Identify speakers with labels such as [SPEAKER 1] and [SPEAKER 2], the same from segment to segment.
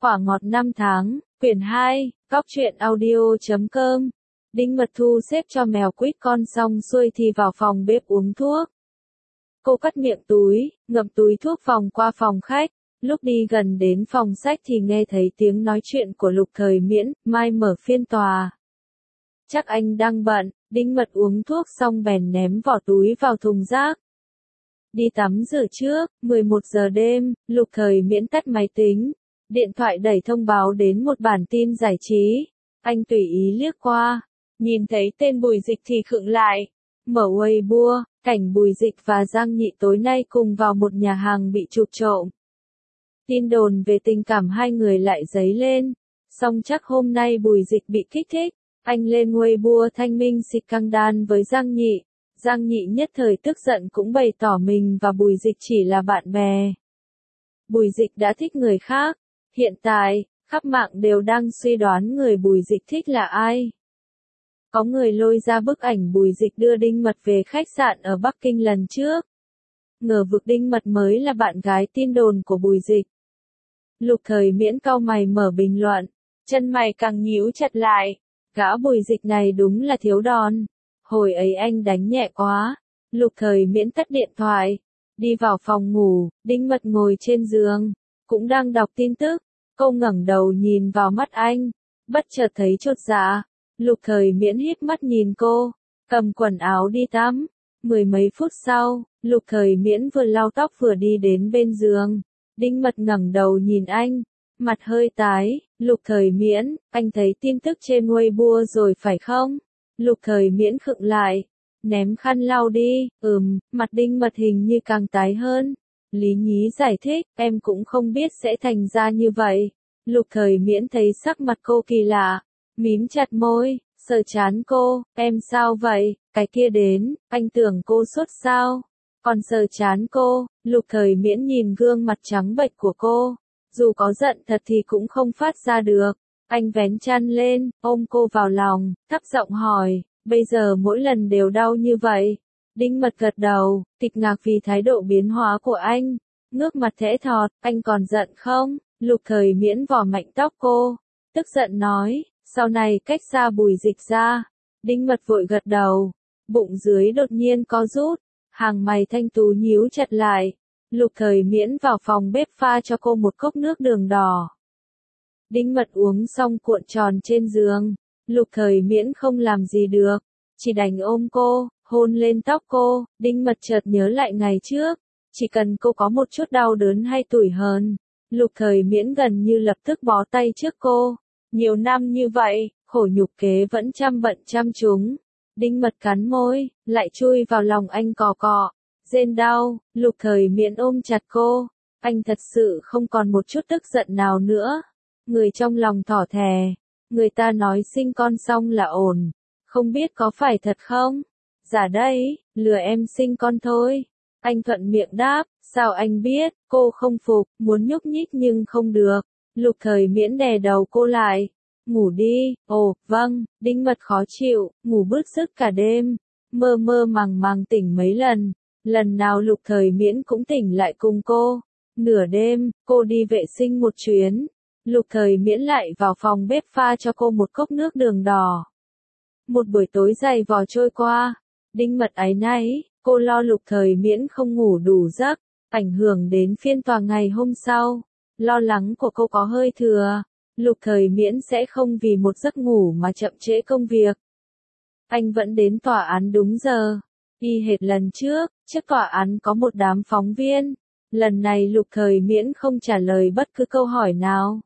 [SPEAKER 1] Quả ngọt năm tháng, quyển 2, góc truyện audio.com. Đinh Mật thu xếp cho mèo quýt con xong xuôi thì vào phòng bếp uống thuốc. Cô cất miệng túi, ngậm túi thuốc vòng qua phòng khách. Lúc đi gần đến phòng sách thì nghe thấy tiếng nói chuyện của Lục Thời Miễn, mai mở phiên tòa. Chắc anh đang bận, Đinh Mật uống thuốc xong bèn ném vỏ túi vào thùng rác. Đi tắm rửa trước, 11 giờ đêm, Lục Thời Miễn tắt máy tính. Điện thoại đẩy thông báo đến một bản tin giải trí. Anh tùy ý liếc qua, nhìn thấy tên Bùi Dịch thì khựng lại. Mở Weibo, cảnh Bùi Dịch và Giang Nhị tối nay cùng vào một nhà hàng bị chụp trộm. Tin đồn về tình cảm hai người lại dấy lên. Song chắc hôm nay Bùi Dịch bị kích thích. Anh lên Weibo thanh minh xịt căng đan với Giang Nhị. Giang Nhị nhất thời tức giận cũng bày tỏ mình và Bùi Dịch chỉ là bạn bè. Bùi Dịch đã thích người khác. Hiện tại, khắp mạng đều đang suy đoán người Bùi Dịch thích là ai. Có người lôi ra bức ảnh Bùi Dịch đưa Đinh Mật về khách sạn ở Bắc Kinh lần trước. Ngờ vực Đinh Mật mới là bạn gái tin đồn của Bùi Dịch. Lục Thời Miễn cau mày mở bình luận, chân mày càng nhíu chặt lại. Gã Bùi Dịch này đúng là thiếu đòn. Hồi ấy anh đánh nhẹ quá. Lục Thời Miễn tắt điện thoại, đi vào phòng ngủ. Đinh Mật ngồi trên giường, cũng đang đọc tin tức. Cô ngẩng đầu nhìn vào mắt anh, bất chợt thấy chột dạ. Lục Thời Miễn híp mắt nhìn cô, cầm quần áo đi tắm. Mười mấy phút sau, Lục Thời Miễn vừa lau tóc vừa đi đến bên giường. Đinh Mật ngẩng đầu nhìn anh, mặt hơi tái. Lục Thời Miễn, anh thấy tin tức trên Weibo rồi phải không? Lục Thời Miễn khựng lại, ném khăn lau đi. Mặt Đinh Mật hình như càng tái hơn. Lý nhí giải thích, em cũng không biết sẽ thành ra như vậy. Lục Thời Miễn thấy sắc mặt cô kỳ lạ, mím chặt môi, sờ trán cô, em sao vậy, cái kia đến, anh tưởng cô sốt sao, còn sờ trán cô. Lục Thời Miễn nhìn gương mặt trắng bệch của cô, dù có giận thật thì cũng không phát ra được. Anh vén chăn lên, ôm cô vào lòng, thấp giọng hỏi, bây giờ mỗi lần đều đau như vậy? Đinh Mật gật đầu, kịch ngạc vì thái độ biến hóa của anh, ngước mặt thẽ thọt, anh còn giận không? Lục Thời Miễn vò mạnh tóc cô, tức giận nói, sau này cách xa Bùi Dịch ra. Đinh Mật vội gật đầu, bụng dưới đột nhiên co rút, hàng mày thanh tú nhíu chặt lại. Lục Thời Miễn vào phòng bếp pha cho cô một cốc nước đường đỏ. Đinh Mật uống xong cuộn tròn trên giường, Lục Thời Miễn không làm gì được, chỉ đành ôm cô, hôn lên tóc cô. Đinh Mật chợt nhớ lại ngày trước, chỉ cần cô có một chút đau đớn hay tủi hờn, Lục Thời Miễn gần như lập tức bó tay trước cô. Nhiều năm như vậy, khổ nhục kế vẫn chăm bận chăm chúng. Đinh Mật cắn môi, lại chui vào lòng anh cọ cọ, rên đau. Lục Thời Miễn ôm chặt cô, anh thật sự không còn một chút tức giận nào nữa. Người trong lòng thỏ thè, người ta nói sinh con xong là ổn, không biết có phải thật không? Dạ đây, lừa em sinh con thôi. Anh thuận miệng đáp, sao anh biết? Cô không phục, muốn nhúc nhích nhưng không được. Lục Thời Miễn đè đầu cô lại. Ngủ đi. Ồ, vâng. Đinh Mật khó chịu, ngủ bứt rứt cả đêm, mơ mơ màng màng tỉnh mấy lần. Lần nào Lục Thời Miễn cũng tỉnh lại cùng cô. Nửa đêm, cô đi vệ sinh một chuyến, Lục Thời Miễn lại vào phòng bếp pha cho cô một cốc nước đường đỏ. Một buổi tối dày vò trôi qua, Đinh Mật áy náy, cô lo Lục Thời Miễn không ngủ đủ giấc, ảnh hưởng đến phiên tòa ngày hôm sau. Lo lắng của cô có hơi thừa, Lục Thời Miễn sẽ không vì một giấc ngủ mà chậm trễ công việc. Anh vẫn đến tòa án đúng giờ, y hệt lần trước, trước tòa án có một đám phóng viên. Lần này Lục Thời Miễn không trả lời bất cứ câu hỏi nào.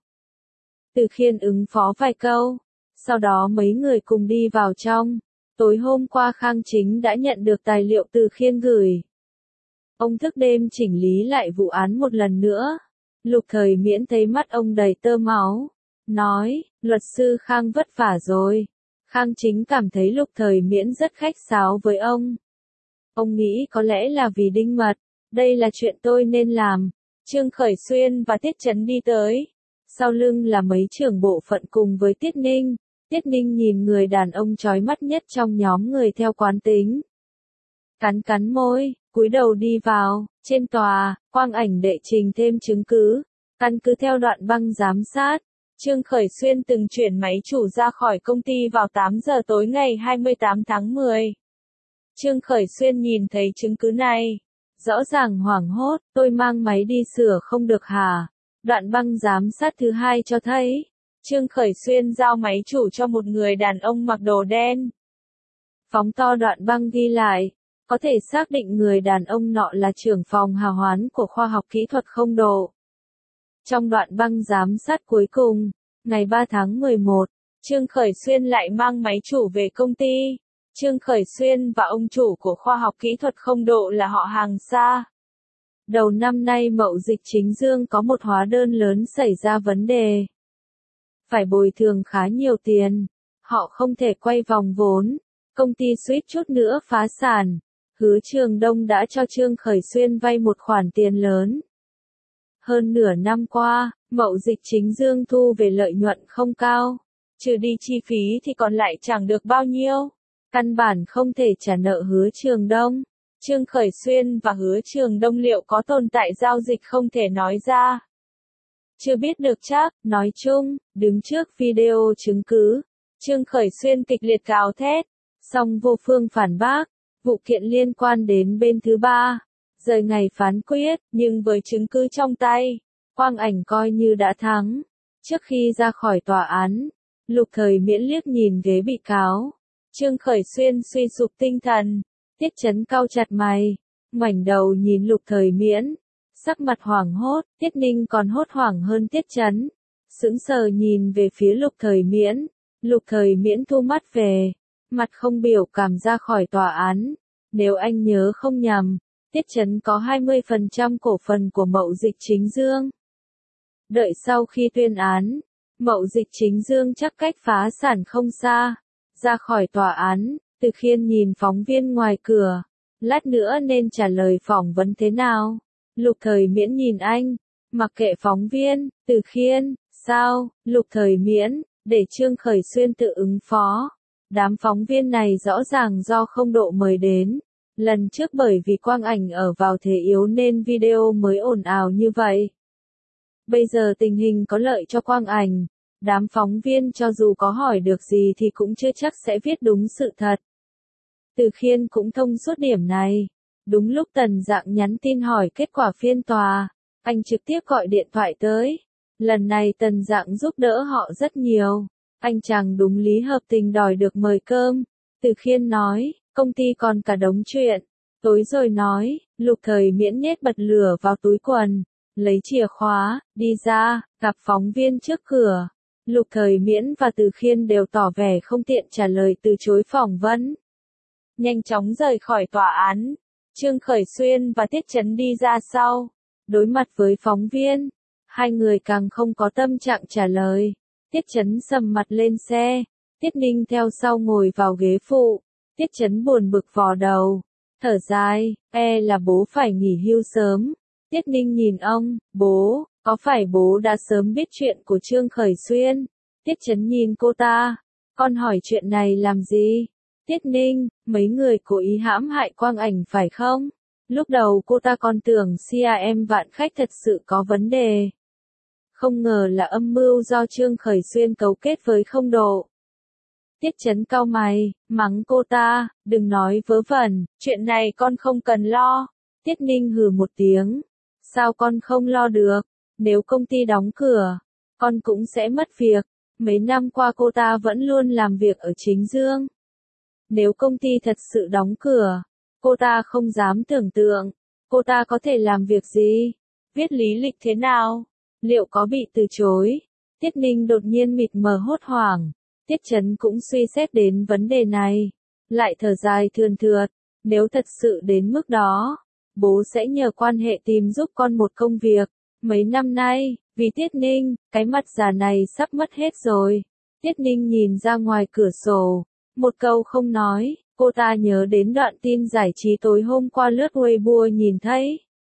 [SPEAKER 1] Từ Khiên ứng phó vài câu, sau đó mấy người cùng đi vào trong. Tối hôm qua Khang Chính đã nhận được tài liệu từ Khiên gửi. Ông thức đêm chỉnh lý lại vụ án một lần nữa. Lục Thời Miễn thấy mắt ông đầy tơ máu, nói, luật sư Khang vất vả rồi. Khang Chính cảm thấy Lục Thời Miễn rất khách sáo với ông. Ông nghĩ có lẽ là vì Đinh Mật, đây là chuyện tôi nên làm. Trương Khởi Xuyên và Tiết Chấn đi tới. Sau lưng là mấy trưởng bộ phận cùng với Tiết Ninh. Tiết Ninh nhìn người đàn ông chói mắt nhất trong nhóm người theo quán tính. Cắn môi, cúi đầu đi vào. Trên tòa, quang ảnh đệ trình thêm chứng cứ. Căn cứ theo đoạn băng giám sát, Trương Khởi Xuyên từng chuyển máy chủ ra khỏi công ty vào 8 giờ tối ngày 28 tháng 10. Trương Khởi Xuyên nhìn thấy chứng cứ này. Rõ ràng hoảng hốt, tôi mang máy đi sửa không được hả? Đoạn băng giám sát thứ hai cho thấy, Trương Khởi Xuyên giao máy chủ cho một người đàn ông mặc đồ đen. Phóng to đoạn băng ghi lại, có thể xác định người đàn ông nọ là trưởng phòng hào hoán của khoa học kỹ thuật không độ. Trong đoạn băng giám sát cuối cùng, ngày 3 tháng 11, Trương Khởi Xuyên lại mang máy chủ về công ty. Trương Khởi Xuyên và ông chủ của khoa học kỹ thuật không độ là họ hàng xa. Đầu năm nay Mậu Dịch Chính Dương có một hóa đơn lớn xảy ra vấn đề. Phải bồi thường khá nhiều tiền. Họ không thể quay vòng vốn. Công ty suýt chút nữa phá sản. Hứa Trường Đông đã cho Trương Khởi Xuyên vay một khoản tiền lớn. Hơn nửa năm qua, Mậu Dịch Chính Dương thu về lợi nhuận không cao. Trừ đi chi phí thì còn lại chẳng được bao nhiêu. Căn bản không thể trả nợ Hứa Trường Đông. Trương Khởi Xuyên và Hứa Trường Đông liệu có tồn tại giao dịch không thể nói ra. Chưa biết được chắc, nói chung, đứng trước video chứng cứ, Trương Khởi Xuyên kịch liệt gào thét, song vô phương phản bác, vụ kiện liên quan đến bên thứ ba, rời ngày phán quyết, nhưng với chứng cứ trong tay, Quang Ảnh coi như đã thắng. Trước khi ra khỏi tòa án, Lục Thời Miễn liếc nhìn ghế bị cáo. Trương Khởi Xuyên suy sụp tinh thần, Tiết Chấn cau chặt mày, ngoảnh đầu nhìn Lục Thời Miễn, sắc mặt hoảng hốt, Tiết Ninh còn hốt hoảng hơn Tiết Chấn, sững sờ nhìn về phía Lục Thời Miễn. Lục Thời Miễn thu mắt về, mặt không biểu cảm ra khỏi tòa án. Nếu anh nhớ không nhầm, Tiết Chấn có 20% cổ phần của Mậu Dịch Chính Dương. Đợi sau khi tuyên án, Mậu Dịch Chính Dương chắc cách phá sản không xa. Ra khỏi tòa án, Từ Khiên nhìn phóng viên ngoài cửa. Lát nữa nên trả lời phỏng vấn thế nào? Lục Thời Miễn nhìn anh. Mặc kệ phóng viên, Từ Khiên, sao? Lục Thời Miễn, để Trương Khởi Xuyên tự ứng phó. Đám phóng viên này rõ ràng do không độ mời đến. Lần trước bởi vì Quang Ảnh ở vào thế yếu nên video mới ồn ào như vậy. Bây giờ tình hình có lợi cho Quang Ảnh. Đám phóng viên cho dù có hỏi được gì thì cũng chưa chắc sẽ viết đúng sự thật. Từ Khiên cũng thông suốt điểm này. Đúng lúc Tần Dạng nhắn tin hỏi kết quả phiên tòa, anh trực tiếp gọi điện thoại tới. Lần này Tần Dạng giúp đỡ họ rất nhiều. Anh chàng đúng lý hợp tình đòi được mời cơm. Từ Khiên nói, công ty còn cả đống chuyện. Tối rồi nói, Lục Thời Miễn nhét bật lửa vào túi quần, lấy chìa khóa, đi ra, gặp phóng viên trước cửa. Lục Thời Miễn và Từ Khiên đều tỏ vẻ không tiện trả lời từ chối phỏng vấn. Nhanh chóng rời khỏi tòa án, Trương Khởi Xuyên và Tiết Chấn đi ra sau. Đối mặt với phóng viên, hai người càng không có tâm trạng trả lời. Tiết Chấn sầm mặt lên xe, Tiết Ninh theo sau ngồi vào ghế phụ. Tiết Chấn buồn bực vò đầu, thở dài, là bố phải nghỉ hưu sớm. Tiết Ninh nhìn ông, bố, có phải bố đã sớm biết chuyện của Trương Khởi Xuyên? Tiết Chấn nhìn cô ta, con hỏi chuyện này làm gì? Tiết Ninh, mấy người cố ý hãm hại Quang Ảnh phải không? Lúc đầu cô ta còn tưởng CRM Vạn Khách thật sự có vấn đề. Không ngờ là âm mưu do Trương Khởi Xuyên cấu kết với không độ. Tiết Chấn cau mày, mắng cô ta, đừng nói vớ vẩn, chuyện này con không cần lo. Tiết Ninh hừ một tiếng, sao con không lo được? Nếu công ty đóng cửa, con cũng sẽ mất việc. Mấy năm qua cô ta vẫn luôn làm việc ở Chính Dương. Nếu công ty thật sự đóng cửa, cô ta không dám tưởng tượng, cô ta có thể làm việc gì? Viết lý lịch thế nào? Liệu có bị từ chối? Tiết Ninh đột nhiên mịt mờ hốt hoảng. Tiết Chấn cũng suy xét đến vấn đề này. Lại thở dài thườn thượt. Nếu thật sự đến mức đó, bố sẽ nhờ quan hệ tìm giúp con một công việc. Mấy năm nay, vì Tiết Ninh, cái mặt già này sắp mất hết rồi. Tiết Ninh nhìn ra ngoài cửa sổ. Một câu không nói, cô ta nhớ đến đoạn tin giải trí tối hôm qua lướt Weibo nhìn thấy.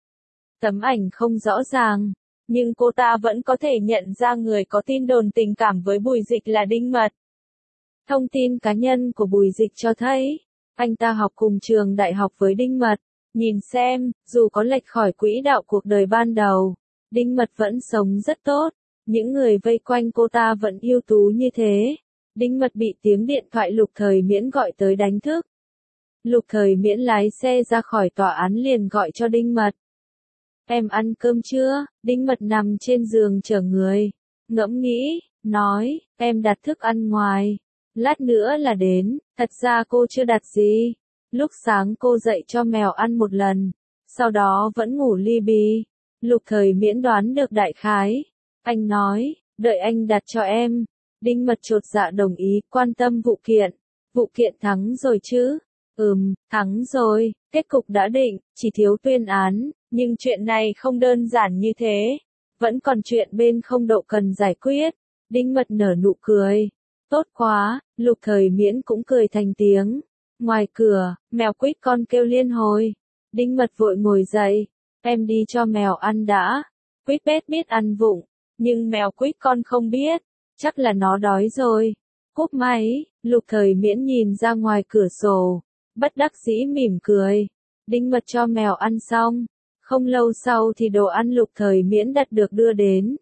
[SPEAKER 1] Tấm ảnh không rõ ràng, nhưng cô ta vẫn có thể nhận ra người có tin đồn tình cảm với Bùi Dịch là Đinh Mật. Thông tin cá nhân của Bùi Dịch cho thấy, anh ta học cùng trường đại học với Đinh Mật. Nhìn xem, dù có lệch khỏi quỹ đạo cuộc đời ban đầu, Đinh Mật vẫn sống rất tốt, những người vây quanh cô ta vẫn ưu tú như thế. Đinh Mật bị tiếng điện thoại Lục Thời Miễn gọi tới đánh thức. Lục Thời Miễn lái xe ra khỏi tòa án liền gọi cho Đinh Mật. Em ăn cơm chưa? Đinh Mật nằm trên giường chờ người. Ngẫm nghĩ, nói, em đặt thức ăn ngoài. Lát nữa là đến, thật ra cô chưa đặt gì. Lúc sáng cô dậy cho mèo ăn một lần, sau đó vẫn ngủ li bì. Lục Thời Miễn đoán được đại khái. Anh nói, đợi anh đặt cho em. Đinh Mật chột dạ đồng ý, quan tâm vụ kiện. Vụ kiện thắng rồi chứ? Thắng rồi, kết cục đã định, chỉ thiếu tuyên án, nhưng chuyện này không đơn giản như thế. Vẫn còn chuyện bên không đậu cần giải quyết. Đinh Mật nở nụ cười. Tốt quá, Lục Thời Miễn cũng cười thành tiếng. Ngoài cửa, mèo quýt con kêu liên hồi. Đinh Mật vội ngồi dậy. Em đi cho mèo ăn đã. Quýt bét biết ăn vụng, nhưng mèo quýt con không biết. Chắc là nó đói rồi. Cúp máy, Lục Thời Miễn nhìn ra ngoài cửa sổ. Bất đắc dĩ mỉm cười. Đinh Mật cho mèo ăn xong. Không lâu sau thì đồ ăn Lục Thời Miễn đặt được đưa đến.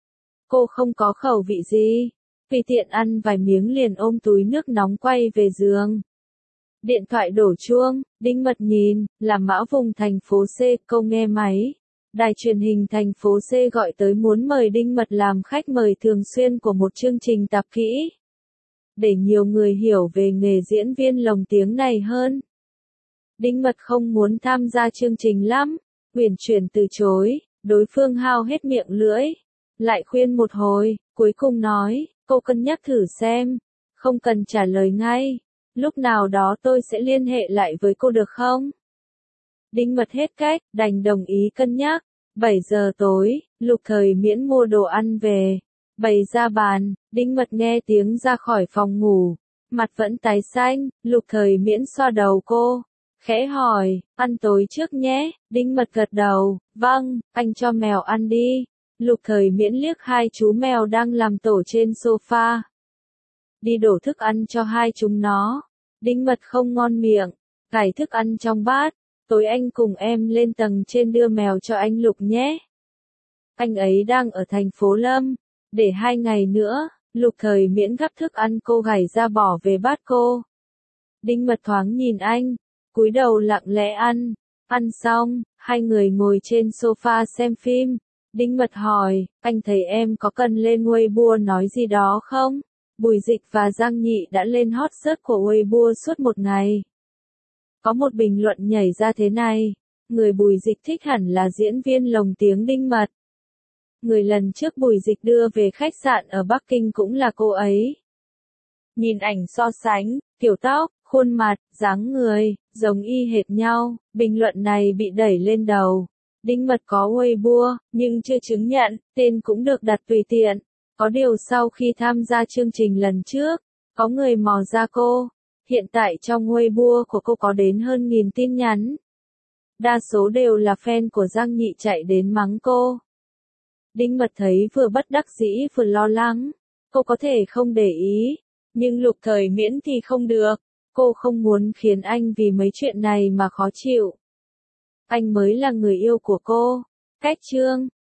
[SPEAKER 1] Cô không có khẩu vị gì. Vì tiện ăn vài miếng liền ôm túi nước nóng quay về giường. Điện thoại đổ chuông, Đinh Mật nhìn, là Mão Vùng thành phố C, cô nghe máy. Đài truyền hình thành phố C gọi tới muốn mời Đinh Mật làm khách mời thường xuyên của một chương trình tạp kỹ. Để nhiều người hiểu về nghề diễn viên lồng tiếng này hơn. Đinh Mật không muốn tham gia chương trình lắm, uyển chuyển từ chối, đối phương hao hết miệng lưỡi. Lại khuyên một hồi, cuối cùng nói, cô cân nhắc thử xem, không cần trả lời ngay. Lúc nào đó tôi sẽ liên hệ lại với cô được không? Đinh Mật hết cách, đành đồng ý cân nhắc. 7 giờ tối, Lục Thời Miễn mua đồ ăn về. Bày ra bàn, Đinh Mật nghe tiếng ra khỏi phòng ngủ. Mặt vẫn tái xanh, Lục Thời Miễn xoa đầu cô. Khẽ hỏi, ăn tối trước nhé. Đinh Mật gật đầu, vâng, anh cho mèo ăn đi. Lục Thời Miễn liếc hai chú mèo đang làm tổ trên sofa. Đi đổ thức ăn cho hai chúng nó. Đinh Mật không ngon miệng, cải thức ăn trong bát. Tối anh cùng em lên tầng trên đưa mèo cho anh Lục nhé. Anh ấy đang ở thành phố Lâm. Để 2 ngày nữa, Lục Thời Miễn gắp thức ăn cô gảy ra bỏ về bát cô. Đinh Mật thoáng nhìn anh, cúi đầu lặng lẽ ăn. Ăn xong, hai người ngồi trên sofa xem phim. Đinh Mật hỏi, anh thấy em có cần lên Weibo nói gì đó không? Bùi Dịch và Giang Nhị đã lên hot search của Weibo suốt một ngày. Có một bình luận nhảy ra thế này, người Bùi Dịch thích hẳn là diễn viên lồng tiếng Đinh Mật. Người lần trước Bùi Dịch đưa về khách sạn ở Bắc Kinh cũng là cô ấy. Nhìn ảnh so sánh, kiểu tóc, khuôn mặt, dáng người, giống y hệt nhau, bình luận này bị đẩy lên đầu. Đinh Mật có Weibo, nhưng chưa chứng nhận, tên cũng được đặt tùy tiện. Có điều sau khi tham gia chương trình lần trước, có người mò ra cô. Hiện tại trong Weibo của cô có đến hơn 1000 tin nhắn. Đa số đều là fan của Giang Nhị chạy đến mắng cô. Đinh Mật thấy vừa bất đắc dĩ vừa lo lắng. Cô có thể không để ý, nhưng Lục Thời Miễn thì không được. Cô không muốn khiến anh vì mấy chuyện này mà khó chịu. Anh mới là người yêu của cô. Cách chương